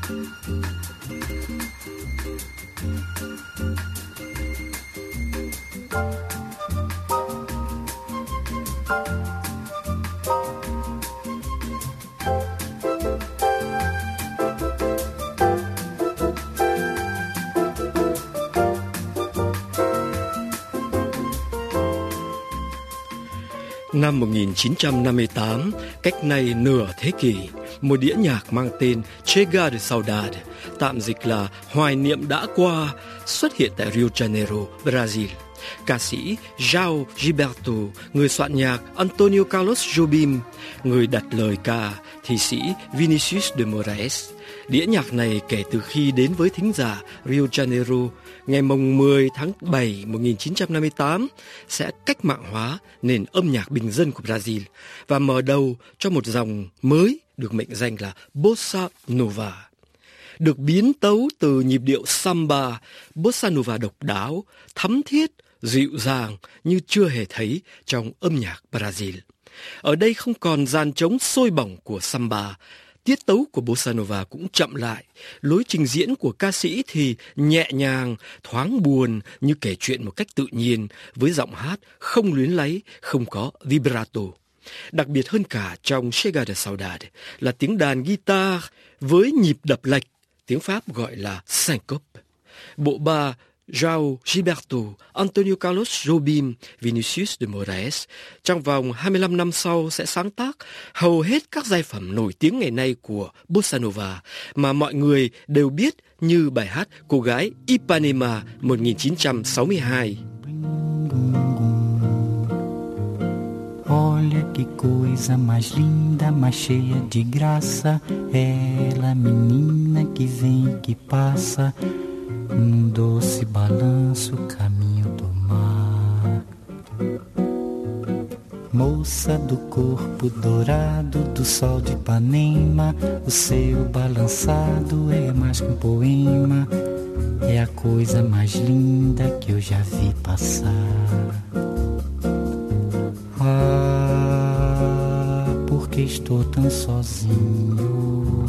Năm 1958, cách nay nửa thế kỷ, một đĩa nhạc mang tên Chega de Saudade, tạm dịch là Hoài niệm đã qua, xuất hiện tại Rio de Janeiro, Brazil. Ca sĩ João Gilberto, người soạn nhạc Antonio Carlos Jobim, người đặt lời ca thi sĩ Vinicius de Moraes. Đĩa nhạc này kể từ khi đến với thính giả Rio de Janeiro ngày mùng 10 tháng 7 1958 sẽ cách mạng hóa nền âm nhạc bình dân của Brazil và mở đầu cho một dòng mới được mệnh danh là Bossa Nova. Được biến tấu từ nhịp điệu samba, Bossa Nova độc đáo, thắm thiết, dịu dàng như chưa hề thấy trong âm nhạc Brazil. Ở đây không còn dàn trống sôi bỏng của samba, tiết tấu của Bossa Nova cũng chậm lại, lối trình diễn của ca sĩ thì nhẹ nhàng, thoáng buồn như kể chuyện một cách tự nhiên, với giọng hát không luyến láy, không có vibrato. Đặc biệt hơn cả trong Chega de Saudade là tiếng đàn guitar với nhịp đập lệch, tiếng Pháp gọi là syncope. Bộ ba João Gilberto, Antonio Carlos Jobim, Vinicius de Moraes trong vòng 25 năm sau sẽ sáng tác hầu hết các giai phẩm nổi tiếng ngày nay của Bossa Nova mà mọi người đều biết như bài hát Cô gái Ipanema 1962. Olha que coisa mais linda, mais cheia de graça, ela menina que vem que passa, num doce balanço caminho do mar. Moça do corpo dourado do sol de Ipanema, o seu balançado é mais que um poema, é a coisa mais linda que eu já vi passar. Ah, porque estou tão sozinho.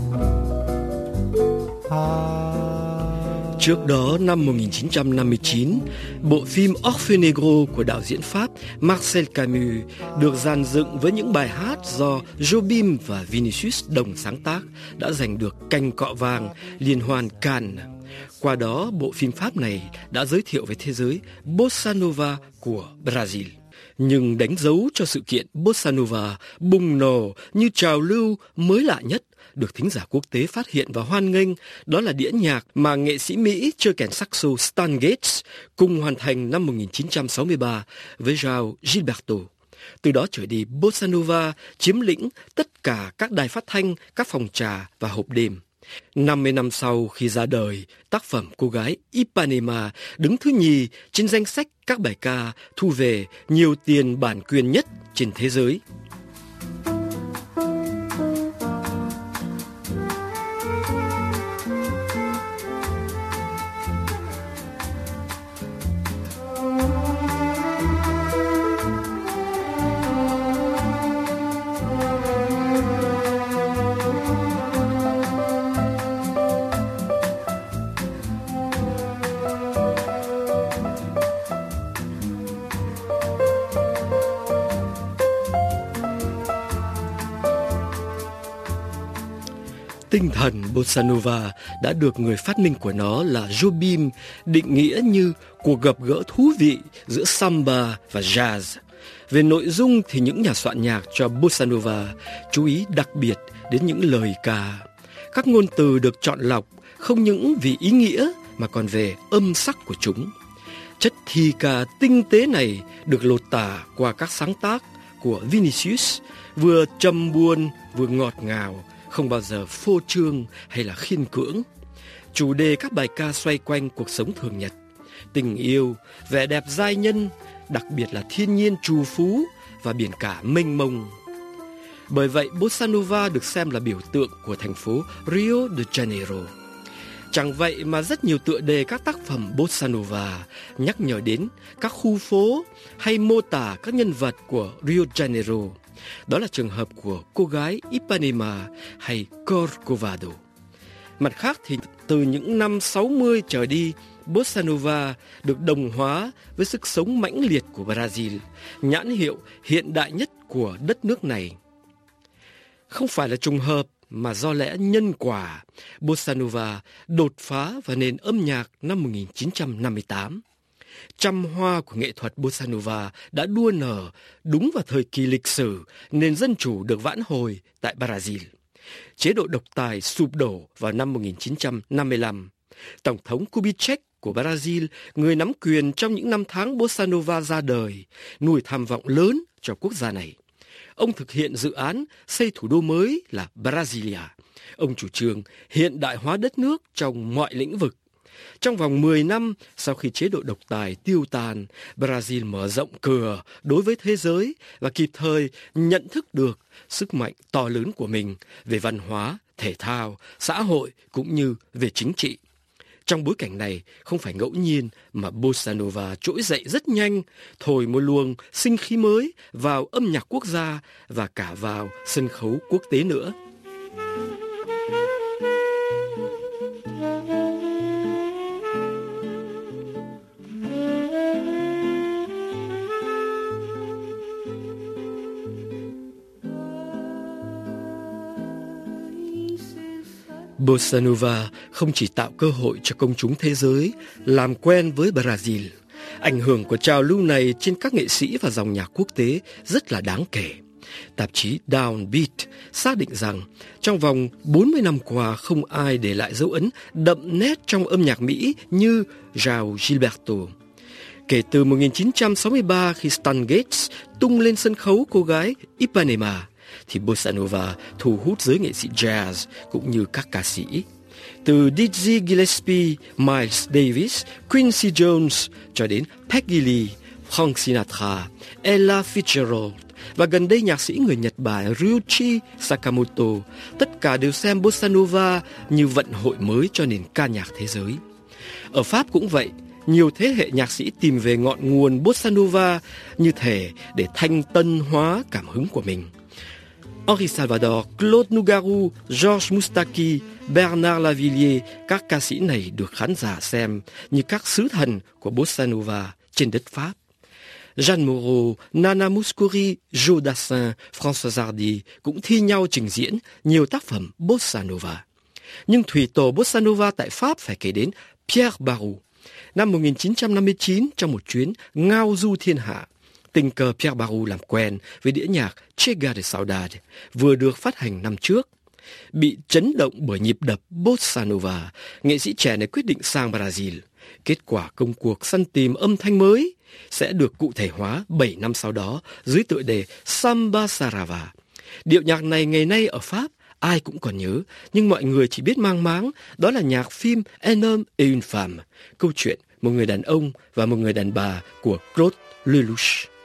Trước đó, năm 1959, bộ phim Orfeo Negro của đạo diễn Pháp Marcel Camus được dàn dựng với những bài hát do Jobim và Vinicius đồng sáng tác đã giành được cành cọ vàng liên hoan Cannes. Qua đó, bộ phim Pháp này đã giới thiệu với thế giới Bossa Nova của Brazil. Nhưng đánh dấu cho sự kiện Bossa Nova bùng nổ như trào lưu mới lạ nhất được thính giả quốc tế phát hiện và hoan nghênh, đó là đĩa nhạc mà nghệ sĩ Mỹ chơi kèn saxo Stan Getz cùng hoàn thành năm 1963 với João Gilberto. Từ đó trở đi, Bossa Nova chiếm lĩnh tất cả các đài phát thanh, các phòng trà và hộp đêm. 50 năm sau khi ra đời, tác phẩm Cô gái Ipanema đứng thứ nhì trên danh sách các bài ca thu về nhiều tiền bản quyền nhất trên thế giới. Tinh thần Bossa Nova đã được người phát minh của nó là Jobim định nghĩa như cuộc gặp gỡ thú vị giữa samba và jazz. Về nội dung thì những nhà soạn nhạc cho Bossa Nova chú ý đặc biệt đến những lời ca. Các ngôn từ được chọn lọc không những vì ý nghĩa mà còn về âm sắc của chúng. Chất thi ca tinh tế này được lột tả qua các sáng tác của Vinicius, vừa trầm buồn vừa ngọt ngào, không bao giờ phô trương hay là khiên cưỡng. Chủ đề các bài ca xoay quanh cuộc sống thường nhật, tình yêu, vẻ đẹp giai nhân, đặc biệt là thiên nhiên trù phú và biển cả mênh mông. Bởi vậy, Bossa Nova được xem là biểu tượng của thành phố Rio de Janeiro. Chẳng vậy mà rất nhiều tựa đề các tác phẩm Bossa Nova nhắc nhở đến các khu phố hay mô tả các nhân vật của Rio de Janeiro. Đó là trường hợp của Cô gái Ipanema hay Corcovado. Mặt khác thì từ những năm 60 trở đi, Bossa Nova được đồng hóa với sức sống mãnh liệt của Brazil, nhãn hiệu hiện đại nhất của đất nước này. Không phải là trùng hợp mà do lẽ nhân quả, Bossa Nova đột phá vào nền âm nhạc năm 1958. Trăm hoa của nghệ thuật Bossa Nova đã đua nở đúng vào thời kỳ lịch sử nền dân chủ được vãn hồi tại Brazil. Chế độ độc tài sụp đổ vào năm 1955. Tổng thống Kubitschek của Brazil, người nắm quyền trong những năm tháng Bossa Nova ra đời, nuôi tham vọng lớn cho quốc gia này. Ông thực hiện dự án xây thủ đô mới là Brasilia. Ông chủ trương hiện đại hóa đất nước trong mọi lĩnh vực. Trong vòng 10 năm sau khi chế độ độc tài tiêu tan, Brazil mở rộng cửa đối với thế giới và kịp thời nhận thức được sức mạnh to lớn của mình về văn hóa, thể thao, xã hội cũng như về chính trị. Trong bối cảnh này, không phải ngẫu nhiên mà Bossa Nova trỗi dậy rất nhanh, thổi một luồng sinh khí mới vào âm nhạc quốc gia và cả vào sân khấu quốc tế nữa. Bossa Nova không chỉ tạo cơ hội cho công chúng thế giới làm quen với Brazil, ảnh hưởng của trào lưu này trên các nghệ sĩ và dòng nhạc quốc tế rất là đáng kể. Tạp chí Downbeat xác định rằng trong vòng 40 năm qua không ai để lại dấu ấn đậm nét trong âm nhạc Mỹ như João Gilberto. Kể từ 1963 khi Stan Getz tung lên sân khấu cô gái Ipanema, thì Bossa Nova thu hút giới nghệ sĩ jazz cũng như các ca sĩ. Từ Dizzy Gillespie, Miles Davis, Quincy Jones cho đến Peggy Lee, Frank Sinatra, Ella Fitzgerald và gần đây nhạc sĩ người Nhật Bản Ryuichi Sakamoto, tất cả đều xem Bossa Nova như vận hội mới cho nền ca nhạc thế giới. Ở Pháp cũng vậy, nhiều thế hệ nhạc sĩ tìm về ngọn nguồn Bossa Nova như thể để thanh tân hóa cảm hứng của mình. Henri Salvador, Claude Nougaro, Georges Moustaki, Bernard Lavilliers, các ca sĩ này được khán giả xem như các sứ thần của Bossa Nova trên đất Pháp. Jeanne Moreau, Nana Mouskouri, Joe Dassin, François Hardy cũng thi nhau trình diễn nhiều tác phẩm Bossa Nova. Nhưng thủy tổ Bossa Nova tại Pháp phải kể đến Pierre Barou. Năm 1959, trong một chuyến ngao du thiên hạ, tình cờ Pierre Barou làm quen với đĩa nhạc Chega de Saudade vừa được phát hành năm trước. Bị chấn động bởi nhịp đập Bossa Nova, nghệ sĩ trẻ này quyết định sang Brazil. Kết quả công cuộc săn tìm âm thanh mới sẽ được cụ thể hóa 7 năm sau đó dưới tựa đề Samba Sarava. Điệu nhạc này ngày nay ở Pháp ai cũng còn nhớ, nhưng mọi người chỉ biết mang máng, đó là nhạc phim Un homme et une femme, câu chuyện một người đàn ông và một người đàn bà của Claude Lelouch.